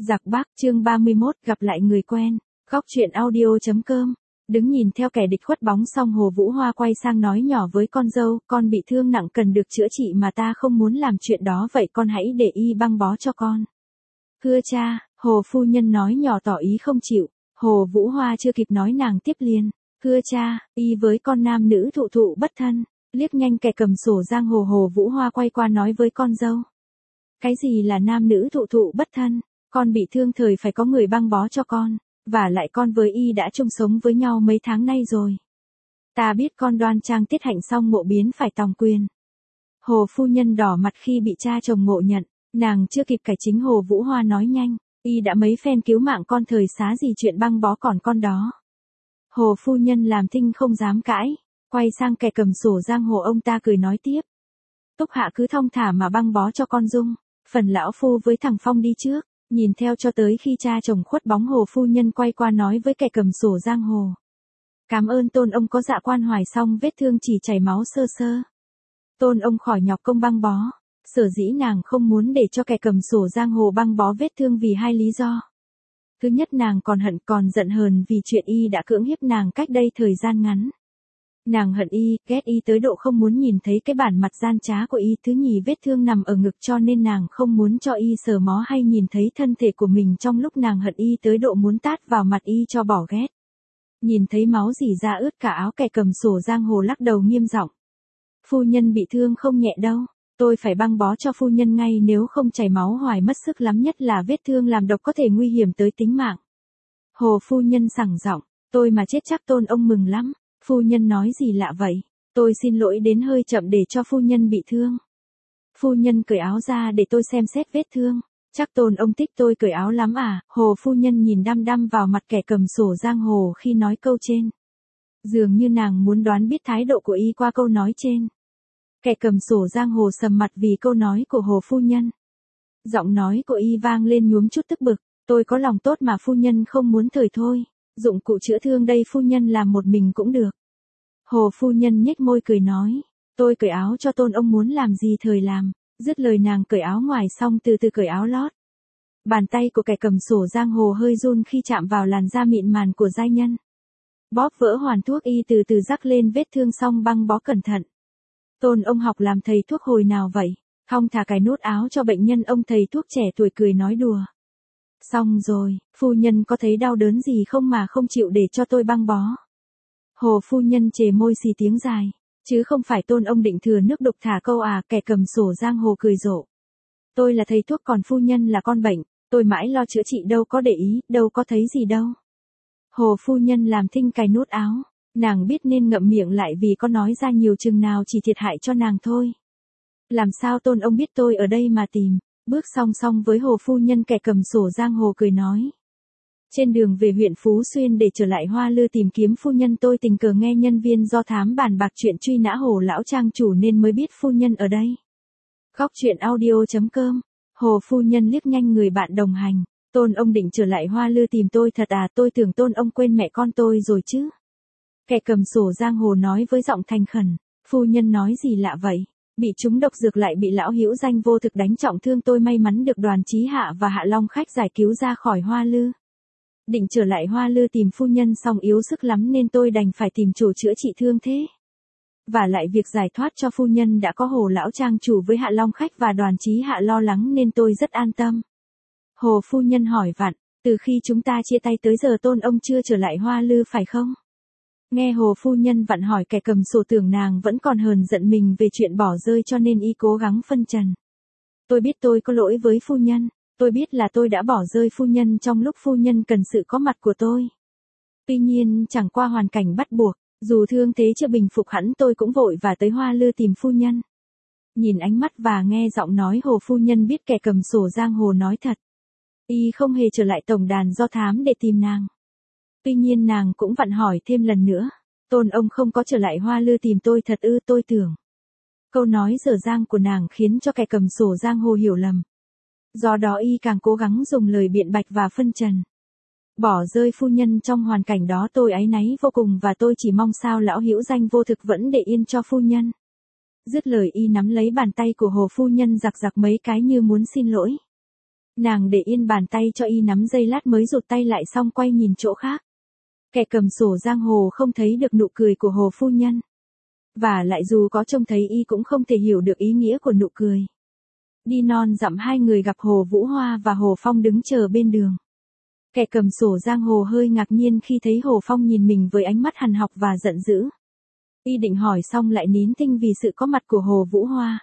Giặc Bắc chương 31 gặp lại người quen. Góc truyện audio.com. Đứng nhìn theo kẻ địch khuất bóng xong Hồ Vũ Hoa quay sang nói nhỏ với con dâu, con bị thương nặng cần được chữa trị mà ta không muốn làm chuyện đó vậy con hãy để y băng bó cho con. Thưa cha, Hồ phu nhân nói nhỏ tỏ ý không chịu. Hồ Vũ Hoa chưa kịp nói nàng tiếp liền. Thưa cha, y với con nam nữ thụ thụ bất thân. Liếc nhanh kẻ cầm sổ giang hồ, Hồ Vũ Hoa quay qua nói với con dâu. Cái gì là nam nữ thụ thụ bất thân? Con bị thương thời phải có người băng bó cho con, và lại con với y đã chung sống với nhau mấy tháng nay rồi. Ta biết con đoan trang tiết hạnh xong ngộ biến phải tòng quyền. Hồ phu nhân đỏ mặt khi bị cha chồng ngộ nhận, nàng chưa kịp cải chính Hồ Vũ Hoa nói nhanh, y đã mấy phen cứu mạng con thời xá gì chuyện băng bó còn con đó. Hồ phu nhân làm thinh không dám cãi, quay sang kẻ cầm sổ giang hồ ông ta cười nói tiếp. Túc hạ cứ thong thả mà băng bó cho con Dung, phần lão phu với thằng Phong đi trước. Nhìn theo cho tới khi cha chồng khuất bóng, Hồ phu nhân quay qua nói với kẻ cầm sổ giang hồ. Cảm ơn tôn ông có dạ quan hoài xong vết thương chỉ chảy máu sơ sơ. Tôn ông khỏi nhọc công băng bó. Sở dĩ nàng không muốn để cho kẻ cầm sổ giang hồ băng bó vết thương vì hai lý do. Thứ nhất, nàng còn giận hờn vì chuyện y đã cưỡng hiếp nàng cách đây thời gian ngắn. Nàng hận y, ghét y tới độ không muốn nhìn thấy cái bản mặt gian trá của y. Thứ nhì, vết thương nằm ở ngực cho nên nàng không muốn cho y sờ mó hay nhìn thấy thân thể của mình trong lúc nàng hận y tới độ muốn tát vào mặt y cho bỏ ghét. Nhìn thấy máu rỉ ra ướt cả áo, kẻ cầm sổ giang hồ lắc đầu nghiêm giọng. Phu nhân bị thương không nhẹ đâu, tôi phải băng bó cho phu nhân ngay, nếu không chảy máu hoài mất sức lắm, nhất là vết thương làm độc có thể nguy hiểm tới tính mạng. Hồ phu nhân sẳng giọng, tôi mà chết chắc tôn ông mừng lắm. Phu nhân nói gì lạ vậy? Tôi xin lỗi đến hơi chậm để cho phu nhân bị thương. Phu nhân cởi áo ra để tôi xem xét vết thương. Chắc tôn ông thích tôi cởi áo lắm à? Hồ phu nhân nhìn đăm đăm vào mặt kẻ cầm sổ giang hồ khi nói câu trên. Dường như nàng muốn đoán biết thái độ của y qua câu nói trên. Kẻ cầm sổ giang hồ sầm mặt vì câu nói của Hồ phu nhân. Giọng nói của y vang lên nhuốm chút tức bực. Tôi có lòng tốt mà phu nhân không muốn thời thôi. Dụng cụ chữa thương đây phu nhân làm một mình cũng được. Hồ phu nhân nhếch môi cười nói. Tôi cởi áo cho tôn ông muốn làm gì thời làm. Dứt lời nàng cởi áo ngoài xong từ từ cởi áo lót. Bàn tay của kẻ cầm sổ giang hồ hơi run khi chạm vào làn da mịn màn của giai nhân. Bóp vỡ hoàn thuốc y từ từ rắc lên vết thương xong băng bó cẩn thận. Tôn ông học làm thầy thuốc hồi nào vậy? Thong thả cài nút áo cho bệnh nhân, ông thầy thuốc trẻ tuổi cười nói đùa. Xong rồi, phu nhân có thấy đau đớn gì không mà không chịu để cho tôi băng bó? Hồ phu nhân chề môi xì tiếng dài. Chứ không phải tôn ông định thừa nước đục thả câu à? Kẻ cầm sổ giang hồ cười rộ. Tôi là thầy thuốc còn phu nhân là con bệnh, tôi mãi lo chữa trị đâu có để ý, đâu có thấy gì đâu. Hồ phu nhân làm thinh cài nút áo, nàng biết nên ngậm miệng lại vì có nói ra nhiều chừng nào chỉ thiệt hại cho nàng thôi. Làm sao tôn ông biết tôi ở đây mà tìm? Bước song song với Hồ phu nhân, kẻ cầm sổ giang hồ cười nói. Trên đường về huyện Phú Xuyên để trở lại Hoa Lư tìm kiếm phu nhân, tôi tình cờ nghe nhân viên do thám bàn bạc chuyện truy nã Hồ lão trang chủ nên mới biết phu nhân ở đây. Góc truyện audio.com. Hồ phu nhân liếc nhanh người bạn đồng hành. Tôn ông định trở lại Hoa Lư tìm tôi thật à? Tôi tưởng tôn ông quên mẹ con tôi rồi chứ. Kẻ cầm sổ giang hồ nói với giọng thành khẩn. Phu nhân nói gì lạ vậy? Bị trúng độc dược lại bị lão hữu danh vô thực đánh trọng thương, tôi may mắn được Đoàn Chí Hạ và Hạ Long Khách giải cứu ra khỏi Hoa Lư. Định trở lại Hoa Lư tìm phu nhân xong yếu sức lắm nên tôi đành phải tìm chỗ chữa trị thương thế. Và lại việc giải thoát cho phu nhân đã có Hồ lão trang chủ với Hạ Long Khách và Đoàn Chí Hạ lo lắng nên tôi rất an tâm. Hồ phu nhân hỏi vặn, từ khi chúng ta chia tay tới giờ tôn ông chưa trở lại Hoa Lư phải không? Nghe Hồ phu nhân vặn hỏi, kẻ cầm sổ tưởng nàng vẫn còn hờn giận mình về chuyện bỏ rơi cho nên y cố gắng phân trần. Tôi biết tôi có lỗi với phu nhân, tôi biết là tôi đã bỏ rơi phu nhân trong lúc phu nhân cần sự có mặt của tôi. Tuy nhiên chẳng qua hoàn cảnh bắt buộc, dù thương thế chưa bình phục hẳn tôi cũng vội và tới Hoa Lư tìm phu nhân. Nhìn ánh mắt và nghe giọng nói Hồ phu nhân biết kẻ cầm sổ giang hồ nói thật. Y không hề trở lại tổng đàn do thám để tìm nàng. Tuy nhiên nàng cũng vặn hỏi thêm lần nữa. Tôn ông không có trở lại Hoa Lư tìm tôi thật ư? Tôi tưởng. Câu nói dở dang của nàng khiến cho kẻ cầm sổ giang hồ hiểu lầm. Do đó y càng cố gắng dùng lời biện bạch và phân trần. Bỏ rơi phu nhân trong hoàn cảnh đó tôi áy náy vô cùng và tôi chỉ mong sao lão hữu danh vô thực vẫn để yên cho phu nhân. Dứt lời y nắm lấy bàn tay của Hồ phu nhân giặc giặc mấy cái như muốn xin lỗi. Nàng để yên bàn tay cho y nắm giây lát mới rụt tay lại xong quay nhìn chỗ khác. Kẻ cầm sổ giang hồ không thấy được nụ cười của Hồ phu nhân. Và lại dù có trông thấy y cũng không thể hiểu được ý nghĩa của nụ cười. Đi non dặm hai người gặp Hồ Vũ Hoa và Hồ Phong đứng chờ bên đường. Kẻ cầm sổ giang hồ hơi ngạc nhiên khi thấy Hồ Phong nhìn mình với ánh mắt hằn học và giận dữ. Y định hỏi xong lại nín thinh vì sự có mặt của Hồ Vũ Hoa.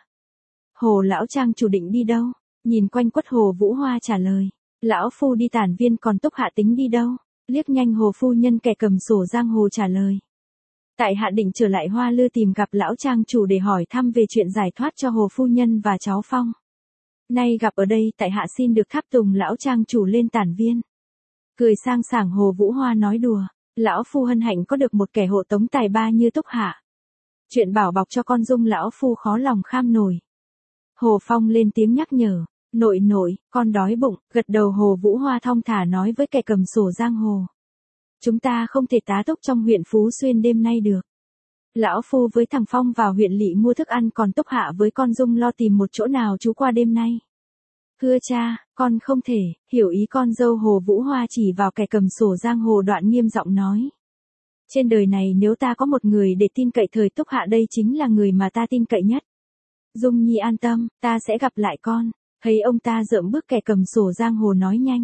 Hồ lão trang chủ định đi đâu? Nhìn quanh quất Hồ Vũ Hoa trả lời. Lão phu đi Tản Viên, còn Túc Hạ tính đi đâu? Liếc nhanh Hồ phu nhân, kẻ cầm sổ giang hồ trả lời. Tại hạ định trở lại Hoa Lư tìm gặp lão trang chủ để hỏi thăm về chuyện giải thoát cho Hồ phu nhân và cháu Phong. Nay gặp ở đây, tại hạ xin được tháp tùng lão trang chủ lên Tản Viên. Cười sang sảng, Hồ Vũ Hoa nói đùa. Lão phu hân hạnh có được một kẻ hộ tống tài ba như Túc Hạ. Chuyện bảo bọc cho con Dung lão phu khó lòng kham nổi. Hồ Phong lên tiếng nhắc nhở. Nội, con đói bụng. Gật đầu Hồ Vũ Hoa thong thả nói với kẻ cầm sổ giang hồ. Chúng ta không thể tá túc trong huyện Phú Xuyên đêm nay được. Lão phu với thằng Phong vào huyện Lỵ mua thức ăn, còn Túc Hạ với con Dung lo tìm một chỗ nào trú qua đêm nay. Thưa cha, con không thể. Hiểu ý con dâu. Hồ Vũ Hoa chỉ vào kẻ cầm sổ giang hồ, đoạn nghiêm giọng nói. Trên đời này nếu ta có một người để tin cậy thời Túc Hạ, đây chính là người mà ta tin cậy nhất. Dung Nhi an tâm, ta sẽ gặp lại con. Thấy ông ta rợm bước, kẻ cầm sổ giang hồ nói nhanh.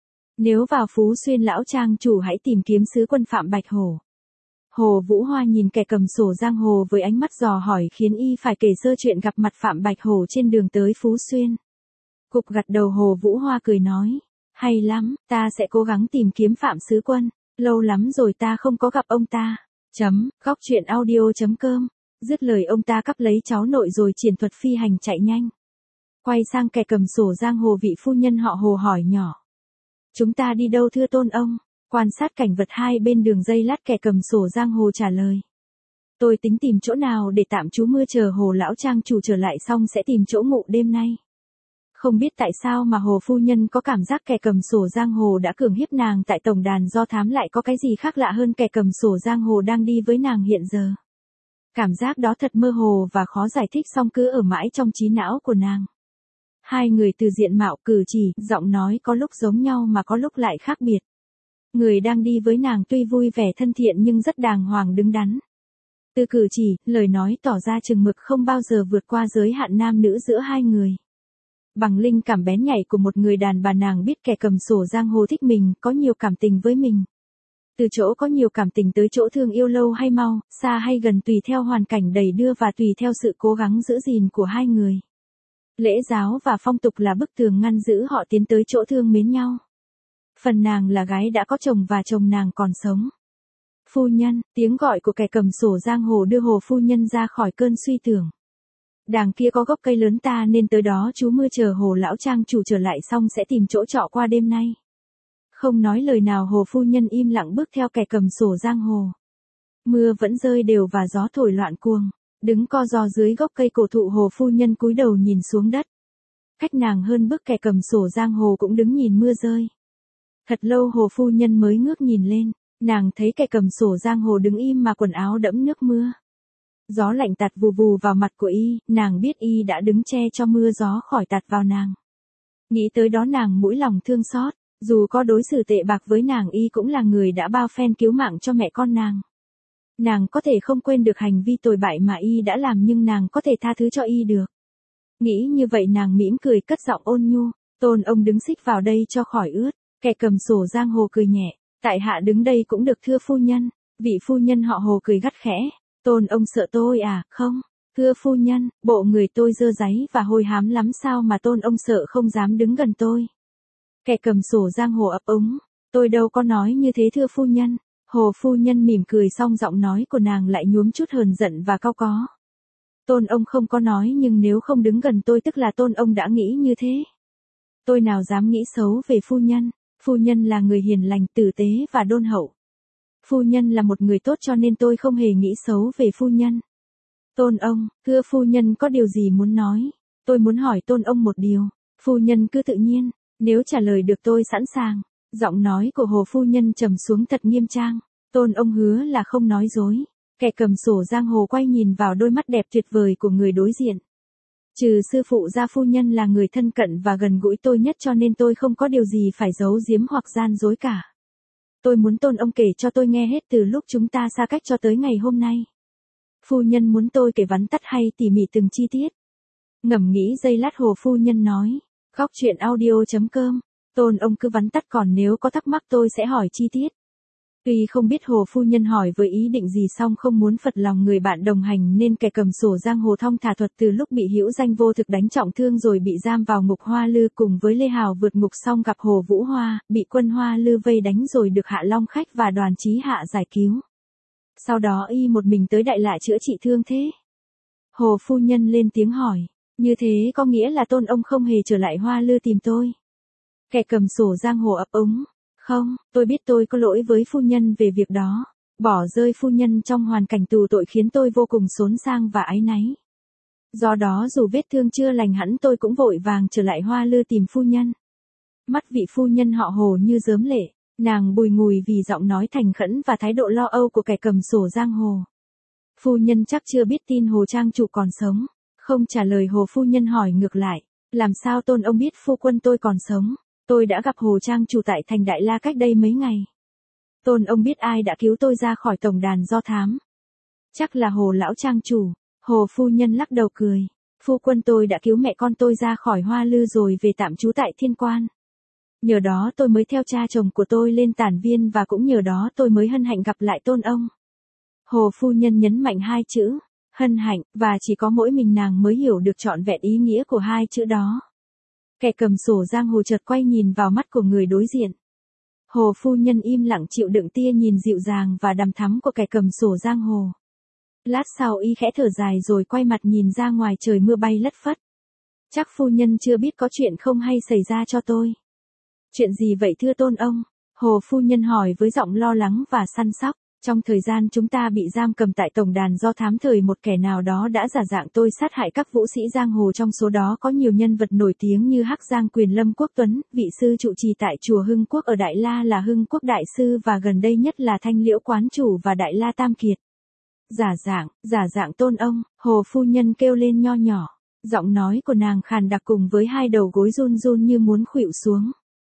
Nếu vào Phú Xuyên, lão trang chủ hãy tìm kiếm sứ quân Phạm Bạch Hổ. Hồ Vũ Hoa nhìn kẻ cầm sổ giang hồ với ánh mắt dò hỏi khiến y phải kể sơ chuyện gặp mặt Phạm Bạch Hổ trên đường tới Phú Xuyên. Cục gật đầu, Hồ Vũ Hoa cười nói. Hay lắm, ta sẽ cố gắng tìm kiếm Phạm sứ quân. Lâu lắm rồi ta không có gặp ông ta. Góc truyện audio.com. Dứt lời ông ta cắp lấy cháu nội rồi triển thuật phi hành chạy nhanh. Quay sang kẻ cầm sổ giang hồ, vị phu nhân họ Hồ hỏi nhỏ. Chúng ta đi đâu thưa tôn ông? Quan sát cảnh vật hai bên đường giây lát, kẻ cầm sổ giang hồ trả lời. Tôi tính tìm chỗ nào để tạm trú mưa, chờ Hồ lão trang chủ trở lại xong sẽ tìm chỗ ngụ đêm nay. Không biết tại sao mà Hồ phu nhân có cảm giác kẻ cầm sổ giang hồ đã cưỡng hiếp nàng tại tổng đàn do thám, lại có cái gì khác lạ hơn kẻ cầm sổ giang hồ đang đi với nàng hiện giờ. Cảm giác đó thật mơ hồ và khó giải thích, song cứ ở mãi trong trí não của nàng. Hai người từ diện mạo, cử chỉ, giọng nói có lúc giống nhau mà có lúc lại khác biệt. Người đang đi với nàng tuy vui vẻ thân thiện nhưng rất đàng hoàng đứng đắn. Từ cử chỉ, lời nói tỏ ra chừng mực, không bao giờ vượt qua giới hạn nam nữ giữa hai người. Bằng linh cảm bén nhạy của một người đàn bà, nàng biết kẻ cầm sổ giang hồ thích mình, có nhiều cảm tình với mình. Từ chỗ có nhiều cảm tình tới chỗ thương yêu lâu hay mau, xa hay gần tùy theo hoàn cảnh đẩy đưa và tùy theo sự cố gắng giữ gìn của hai người. Lễ giáo và phong tục là bức tường ngăn giữ họ tiến tới chỗ thương mến nhau. Phần nàng là gái đã có chồng và chồng nàng còn sống. Phu nhân, tiếng gọi của kẻ cầm sổ giang hồ đưa Hồ phu nhân ra khỏi cơn suy tưởng. Đàng kia có gốc cây lớn, ta nên tới đó trú mưa chờ Hồ lão trang chủ trở lại xong sẽ tìm chỗ trọ qua đêm nay. Không nói lời nào, Hồ phu nhân im lặng bước theo kẻ cầm sổ giang hồ. Mưa vẫn rơi đều và gió thổi loạn cuồng. Đứng co ro dưới gốc cây cổ thụ, Hồ phu nhân cúi đầu nhìn xuống đất. Cách nàng hơn bước, kẻ cầm sổ giang hồ cũng đứng nhìn mưa rơi. Thật lâu Hồ phu nhân mới ngước nhìn lên, nàng thấy kẻ cầm sổ giang hồ đứng im mà quần áo đẫm nước mưa. Gió lạnh tạt vù vù vào mặt của y, nàng biết y đã đứng che cho mưa gió khỏi tạt vào nàng. Nghĩ tới đó nàng mũi lòng thương xót, dù có đối xử tệ bạc với nàng, y cũng là người đã bao phen cứu mạng cho mẹ con nàng. Nàng có thể không quên được hành vi tồi bại mà y đã làm, nhưng nàng có thể tha thứ cho y được. Nghĩ như vậy nàng mỉm cười cất giọng ôn nhu, tôn ông đứng xích vào đây cho khỏi ướt. Kẻ cầm sổ giang hồ cười nhẹ, tại hạ đứng đây cũng được thưa phu nhân. Vị phu nhân họ Hồ cười gắt khẽ, tôn ông sợ tôi à? Không, thưa phu nhân, bộ người tôi dơ dáy và hôi hám lắm, sao mà tôn ông sợ không dám đứng gần tôi. Kẻ cầm sổ giang hồ ấp úng, tôi đâu có nói như thế thưa phu nhân. Hồ phu nhân mỉm cười, xong giọng nói của nàng lại nhuốm chút hờn giận và cau có. Tôn ông không có nói, nhưng nếu không đứng gần tôi tức là tôn ông đã nghĩ như thế. Tôi nào dám nghĩ xấu về phu nhân. Phu nhân là người hiền lành, tử tế và đôn hậu. Phu nhân là một người tốt cho nên tôi không hề nghĩ xấu về phu nhân. Tôn ông, thưa phu nhân có điều gì muốn nói? Tôi muốn hỏi tôn ông một điều. Phu nhân cứ tự nhiên, nếu trả lời được tôi sẵn sàng. Giọng nói của Hồ phu nhân trầm xuống thật nghiêm trang. Tôn ông hứa là không nói dối. Kẻ cầm sổ giang hồ quay nhìn vào đôi mắt đẹp tuyệt vời của người đối diện. Trừ sư phụ ra phu nhân là người thân cận và gần gũi tôi nhất cho nên tôi không có điều gì phải giấu giếm hoặc gian dối cả. Tôi muốn Tôn ông kể cho tôi nghe hết từ lúc chúng ta xa cách cho tới ngày hôm nay. Phu nhân muốn tôi kể vắn tắt hay tỉ mỉ từng chi tiết? Ngẫm nghĩ giây lát Hồ phu nhân nói. Góc truyện audio.com. Tôn ông cứ vắn tắt, còn nếu có thắc mắc tôi sẽ hỏi chi tiết. Tuy không biết Hồ phu nhân hỏi với ý định gì, song không muốn phật lòng người bạn đồng hành nên kẻ cầm sổ giang hồ thong thả thuật từ lúc bị hữu danh vô thực đánh trọng thương rồi bị giam vào ngục Hoa Lư cùng với Lê Hào vượt ngục xong gặp Hồ Vũ Hoa, bị quân Hoa Lư vây đánh rồi được Hạ Long Khách và Đoàn Chí Hạ giải cứu. Sau đó y một mình tới Đại Lạ chữa trị thương thế. Hồ phu nhân lên tiếng hỏi, như thế có nghĩa là Tôn ông không hề trở lại Hoa Lư tìm tôi? Kẻ cầm sổ giang hồ ấp úng. Không, tôi biết tôi có lỗi với phu nhân về việc đó. Bỏ rơi phu nhân trong hoàn cảnh tù tội khiến tôi vô cùng xốn sang và áy náy. Do đó dù vết thương chưa lành hẳn tôi cũng vội vàng trở lại Hoa Lư tìm phu nhân. Mắt vị phu nhân họ Hồ như rớm lệ, nàng bùi ngùi vì giọng nói thành khẩn và thái độ lo âu của kẻ cầm sổ giang hồ. Phu nhân chắc chưa biết tin Hồ trang chủ còn sống. Không trả lời Hồ phu nhân hỏi ngược lại, làm sao Tôn ông biết phu quân tôi còn sống? Tôi đã gặp Hồ trang chủ tại thành Đại La cách đây mấy ngày. Tôn ông biết ai đã cứu tôi ra khỏi tổng đàn do thám? Chắc là Hồ lão trang chủ. Hồ phu nhân lắc đầu cười. Phu quân tôi đã cứu mẹ con tôi ra khỏi Hoa Lư rồi về tạm trú tại Thiên Quan. Nhờ đó tôi mới theo cha chồng của tôi lên Tản Viên và cũng nhờ đó tôi mới hân hạnh gặp lại Tôn ông. Hồ phu nhân nhấn mạnh hai chữ, hân hạnh, và chỉ có mỗi mình nàng mới hiểu được trọn vẹn ý nghĩa của hai chữ đó. Kẻ cầm sổ giang hồ chợt quay nhìn vào mắt của người đối diện. Hồ phu nhân im lặng chịu đựng tia nhìn dịu dàng và đằm thắm của kẻ cầm sổ giang hồ. Lát sau y khẽ thở dài rồi quay mặt nhìn ra ngoài trời mưa bay lất phất. Chắc phu nhân chưa biết có chuyện không hay xảy ra cho tôi. Chuyện gì vậy thưa Tôn ông? Hồ phu nhân hỏi với giọng lo lắng và săn sóc. Trong thời gian chúng ta bị giam cầm tại tổng đàn do thám thời một kẻ nào đó đã giả dạng tôi sát hại các vũ sĩ giang hồ, trong số đó có nhiều nhân vật nổi tiếng như Hắc Giang Quyền Lâm Quốc Tuấn, vị sư trụ trì tại chùa Hưng Quốc ở Đại La là Hưng Quốc Đại Sư và gần đây nhất là Thanh Liễu Quán Chủ và Đại La Tam Kiệt. Giả dạng Tôn ông, Hồ phu nhân kêu lên nho nhỏ, giọng nói của nàng khàn đặc cùng với hai đầu gối run run như muốn khuỵu xuống.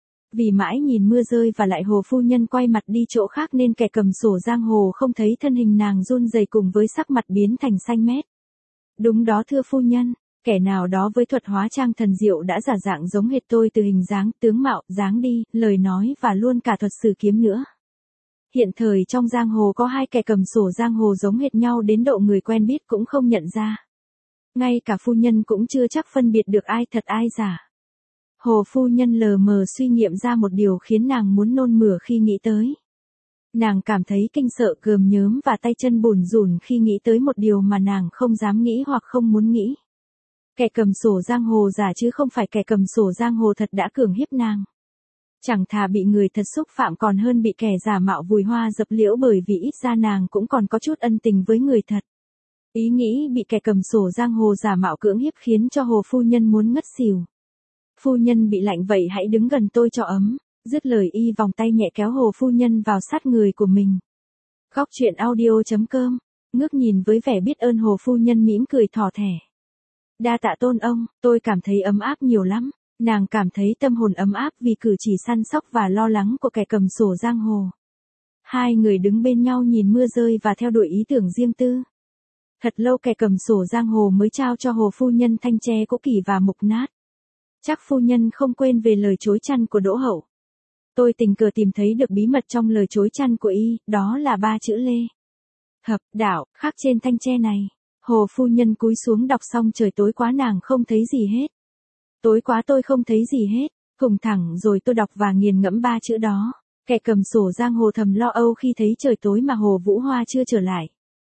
Vì mãi nhìn mưa rơi và lại Hồ phu nhân quay mặt đi chỗ khác nên kẻ cầm sổ giang hồ không thấy thân hình nàng run rẩy cùng với sắc mặt biến thành xanh mét. Đúng đó thưa phu nhân, kẻ nào đó với thuật hóa trang thần diệu đã giả dạng giống hệt tôi từ hình dáng, tướng mạo, dáng đi, lời nói và luôn cả thuật sử kiếm nữa. Hiện thời trong giang hồ có hai kẻ cầm sổ giang hồ giống hệt nhau đến độ người quen biết cũng không nhận ra. Ngay cả phu nhân cũng chưa chắc phân biệt được ai thật ai giả. Hồ phu nhân lờ mờ suy nghiệm ra một điều khiến nàng muốn nôn mửa khi nghĩ tới. Nàng cảm thấy kinh sợ, gườm nhớm và tay chân bủn rủn khi nghĩ tới một điều mà nàng không dám nghĩ hoặc không muốn nghĩ. Kẻ cầm sổ giang hồ giả chứ không phải kẻ cầm sổ giang hồ thật đã cưỡng hiếp nàng. Chẳng thà bị người thật xúc phạm còn hơn bị kẻ giả mạo vùi hoa dập liễu, bởi vì ít ra nàng cũng còn có chút ân tình với người thật. Ý nghĩ bị kẻ cầm sổ giang hồ giả mạo cưỡng hiếp khiến cho Hồ phu nhân muốn ngất xỉu. Phu nhân bị lạnh vậy hãy đứng gần tôi cho ấm. Dứt lời y vòng tay nhẹ kéo Hồ phu nhân vào sát người của mình. Góc truyện audio.com. Ngước nhìn với vẻ biết ơn Hồ phu nhân mỉm cười thỏ thẻ. Đa tạ Tôn ông, tôi cảm thấy ấm áp nhiều lắm. Nàng cảm thấy tâm hồn ấm áp vì cử chỉ săn sóc và lo lắng của kẻ cầm sổ giang hồ. Hai người đứng bên nhau nhìn mưa rơi và theo đuổi ý tưởng riêng tư. Thật lâu kẻ cầm sổ giang hồ mới trao cho Hồ phu nhân thanh tre cũ kỹ và mục nát. Chắc phu nhân không quên về lời chối chăn của Đỗ Hậu. Tôi tình cờ tìm thấy được bí mật trong lời chối chăn của y, đó là 3 chữ Lê Hợp Đạo khắc trên thanh tre này. Hồ phu nhân cúi xuống đọc xong trời tối quá nàng không thấy gì hết. Tối quá tôi không thấy gì hết, cùng thẳng rồi tôi đọc và nghiền ngẫm 3 chữ đó. Kẻ cầm sổ giang hồ thầm lo âu khi thấy trời tối mà Hồ Vũ Hoa chưa trở lại.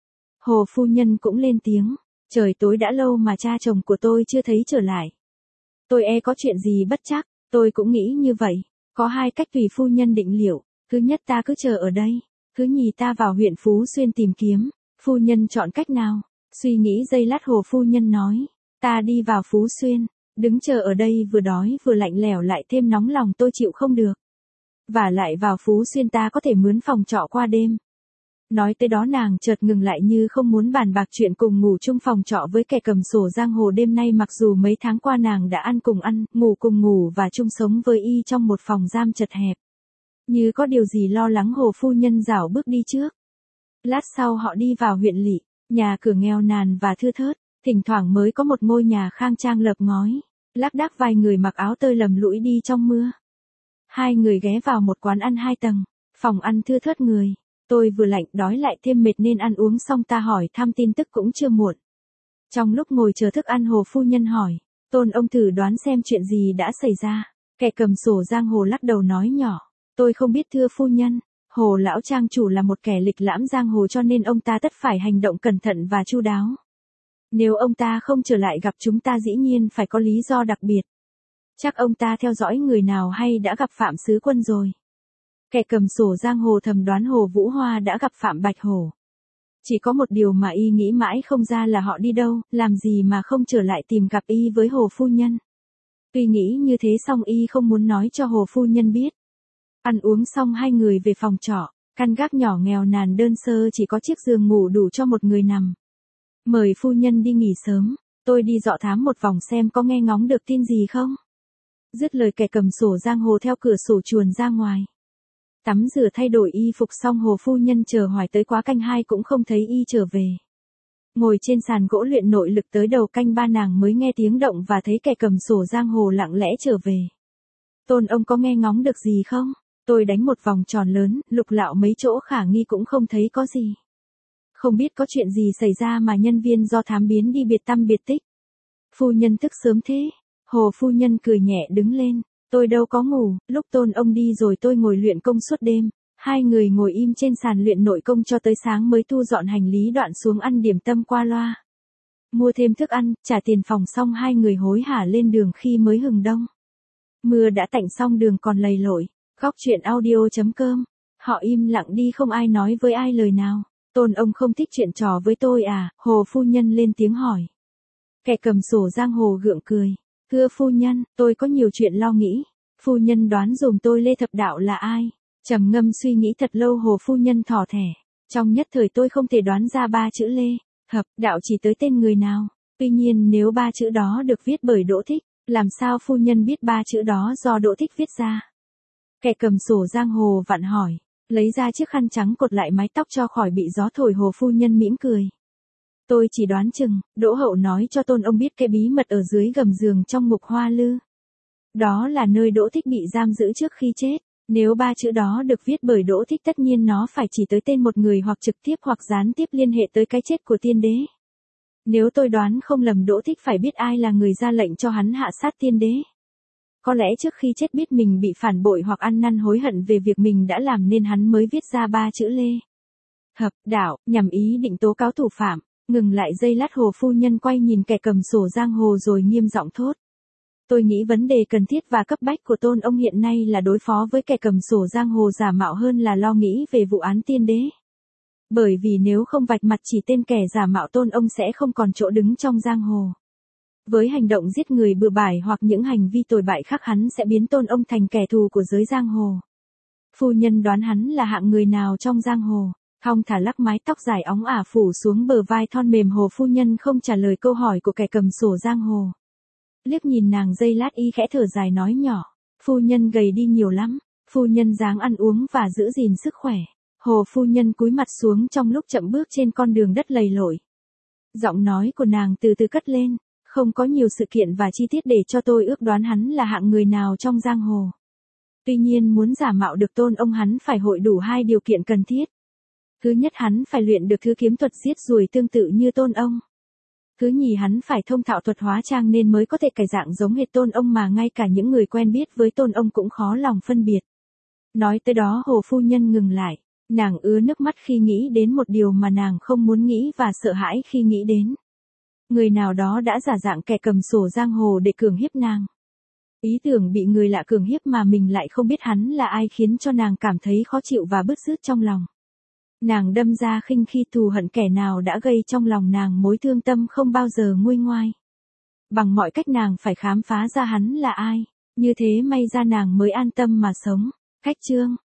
Hồ phu nhân cũng lên tiếng, trời tối đã lâu mà cha chồng của tôi chưa thấy trở lại. Tôi e có chuyện gì bất trắc, tôi cũng nghĩ như vậy. Có hai cách tùy phu nhân định liệu, thứ nhất ta cứ chờ ở đây, thứ nhì ta vào huyện Phú Xuyên tìm kiếm. Phu nhân chọn cách nào? Suy nghĩ giây lát Hồ phu nhân nói, ta đi vào Phú Xuyên, đứng chờ ở đây vừa đói vừa lạnh lẽo lại thêm nóng lòng tôi chịu không được. Và lại vào Phú Xuyên ta có thể mướn phòng trọ qua đêm. Nói tới đó nàng chợt ngừng lại như không muốn bàn bạc chuyện cùng ngủ chung phòng trọ với kẻ cầm sổ giang hồ đêm nay, mặc dù mấy tháng qua nàng đã ăn cùng ăn, ngủ cùng ngủ và chung sống với y trong một phòng giam chật hẹp. Như có điều gì lo lắng, Hồ phu nhân rảo bước đi trước. Lát sau họ đi vào huyện lỵ, nhà cửa nghèo nàn và thưa thớt, thỉnh thoảng mới có một ngôi nhà khang trang lợp ngói, lác đác vài người mặc áo tơi lầm lũi đi trong mưa. Hai người ghé vào một quán ăn 2 tầng, phòng ăn thưa thớt người. Tôi vừa lạnh đói lại thêm mệt nên ăn uống xong ta hỏi thăm tin tức cũng chưa muộn. Trong lúc ngồi chờ thức ăn, Hồ phu nhân hỏi, Tôn ông thử đoán xem chuyện gì đã xảy ra. Kẻ cầm sổ giang hồ lắc đầu nói nhỏ, tôi không biết thưa phu nhân. Hồ lão trang chủ là một kẻ lịch lãm giang hồ, cho nên ông ta tất phải hành động cẩn thận và chu đáo. Nếu ông ta không trở lại gặp chúng ta dĩ nhiên phải có lý do đặc biệt. Chắc ông ta theo dõi người nào hay đã gặp Phạm Sứ Quân rồi. Kẻ cầm sổ giang hồ thầm đoán Hồ Vũ Hoa đã gặp Phạm Bạch Hổ. Chỉ có một điều mà y nghĩ mãi không ra là họ đi đâu, làm gì mà không trở lại tìm gặp y với Hồ phu nhân. Tuy nghĩ như thế xong y không muốn nói cho Hồ phu nhân biết. Ăn uống xong hai người về phòng trọ, căn gác nhỏ nghèo nàn đơn sơ chỉ có chiếc giường ngủ đủ cho một người nằm. Mời phu nhân đi nghỉ sớm, tôi đi dọ thám một vòng xem có nghe ngóng được tin gì không. Dứt lời kẻ cầm sổ giang hồ theo cửa sổ chuồn ra ngoài. Tắm rửa thay đổi y phục xong, Hồ phu nhân chờ hoài tới quá canh 2 cũng không thấy y trở về. Ngồi trên sàn gỗ luyện nội lực tới đầu canh 3 nàng mới nghe tiếng động và thấy kẻ cầm sổ giang hồ lặng lẽ trở về. Tôn ông có nghe ngóng được gì không? Tôi đánh một vòng tròn lớn, lục lạo mấy chỗ khả nghi cũng không thấy có gì. Không biết có chuyện gì xảy ra mà nhân viên do thám biến đi biệt tăm biệt tích. Phu nhân thức sớm thế. Hồ phu nhân cười nhẹ đứng lên. Tôi đâu có ngủ, lúc Tôn ông đi rồi tôi ngồi luyện công suốt đêm. Hai người ngồi im trên sàn luyện nội công cho tới sáng mới thu dọn hành lý đoạn xuống ăn điểm tâm qua loa. Mua thêm thức ăn, trả tiền phòng xong hai người hối hả lên đường khi mới hừng đông. Mưa đã tạnh xong đường còn lầy lội. Góc truyện audio.com. Họ im lặng đi không ai nói với ai lời nào. Tôn ông không thích chuyện trò với tôi à? Hồ phu nhân lên tiếng hỏi. Kẻ cầm sổ giang hồ gượng cười. Thưa phu nhân, tôi có nhiều chuyện lo nghĩ. Phu nhân đoán dùm tôi Lê Thập Đạo là ai? Trầm ngâm suy nghĩ thật lâu, Hồ phu nhân thỏ thẻ. Trong nhất thời tôi không thể đoán ra 3 chữ Lê Thập Đạo chỉ tới tên người nào. Tuy nhiên nếu 3 chữ đó được viết bởi Đỗ Thích, làm sao phu nhân biết 3 chữ đó do Đỗ Thích viết ra? Kẻ cầm sổ giang hồ vặn hỏi, lấy ra chiếc khăn trắng cột lại mái tóc cho khỏi bị gió thổi. Hồ phu nhân mỉm cười. Tôi chỉ đoán chừng, Đỗ Hậu nói cho Tôn ông biết cái bí mật ở dưới gầm giường trong Ngục Hoa Lư. Đó là nơi Đỗ Thích bị giam giữ trước khi chết. Nếu 3 chữ đó được viết bởi Đỗ Thích tất nhiên nó phải chỉ tới tên một người hoặc trực tiếp hoặc gián tiếp liên hệ tới cái chết của tiên đế. Nếu tôi đoán không lầm, Đỗ Thích phải biết ai là người ra lệnh cho hắn hạ sát tiên đế. Có lẽ trước khi chết biết mình bị phản bội hoặc ăn năn hối hận về việc mình đã làm nên hắn mới viết ra 3 chữ Lê Thập Đạo, nhằm ý định tố cáo thủ phạm. Ngừng lại giây lát, Hồ phu nhân quay nhìn kẻ cầm sổ giang hồ rồi nghiêm giọng thốt. Tôi nghĩ vấn đề cần thiết và cấp bách của Tôn ông hiện nay là đối phó với kẻ cầm sổ giang hồ giả mạo hơn là lo nghĩ về vụ án tiên đế. Bởi vì nếu không vạch mặt chỉ tên kẻ giả mạo, Tôn ông sẽ không còn chỗ đứng trong giang hồ. Với hành động giết người bừa bãi hoặc những hành vi tồi bại khác, hắn sẽ biến Tôn ông thành kẻ thù của giới giang hồ. Phu nhân đoán hắn là hạng người nào trong giang hồ? Thong thả lắc mái tóc dài óng ả phủ xuống bờ vai thon mềm. Hồ phu nhân không trả lời câu hỏi của kẻ cầm sổ giang hồ. Liếc nhìn nàng giây lát, y khẽ thở dài nói nhỏ. Phu nhân gầy đi nhiều lắm. Phu nhân ráng ăn uống và giữ gìn sức khỏe. Hồ phu nhân cúi mặt xuống trong lúc chậm bước trên con đường đất lầy lội. Giọng nói của nàng từ từ cất lên. Không có nhiều sự kiện và chi tiết để cho tôi ước đoán hắn là hạng người nào trong giang hồ. Tuy nhiên muốn giả mạo được Tôn ông, hắn phải hội đủ 2 điều kiện cần thiết. Thứ nhất, hắn phải luyện được thứ kiếm thuật giết ruồi tương tự như Tôn ông. Thứ nhì, hắn phải thông thạo thuật hóa trang nên mới có thể cải dạng giống hệt Tôn ông mà ngay cả những người quen biết với Tôn ông cũng khó lòng phân biệt. Nói tới đó, Hồ phu nhân ngừng lại. Nàng ứa nước mắt khi nghĩ đến một điều mà nàng không muốn nghĩ và sợ hãi khi nghĩ đến. Người nào đó đã giả dạng kẻ cầm sổ giang hồ để cưỡng hiếp nàng. Ý tưởng bị người lạ cưỡng hiếp mà mình lại không biết hắn là ai khiến cho nàng cảm thấy khó chịu và bứt rứt trong lòng. Nàng đâm ra khinh khi thù hận kẻ nào đã gây trong lòng nàng mối thương tâm không bao giờ nguôi ngoai. Bằng mọi cách nàng phải khám phá ra hắn là ai, như thế may ra nàng mới an tâm mà sống. Khách chương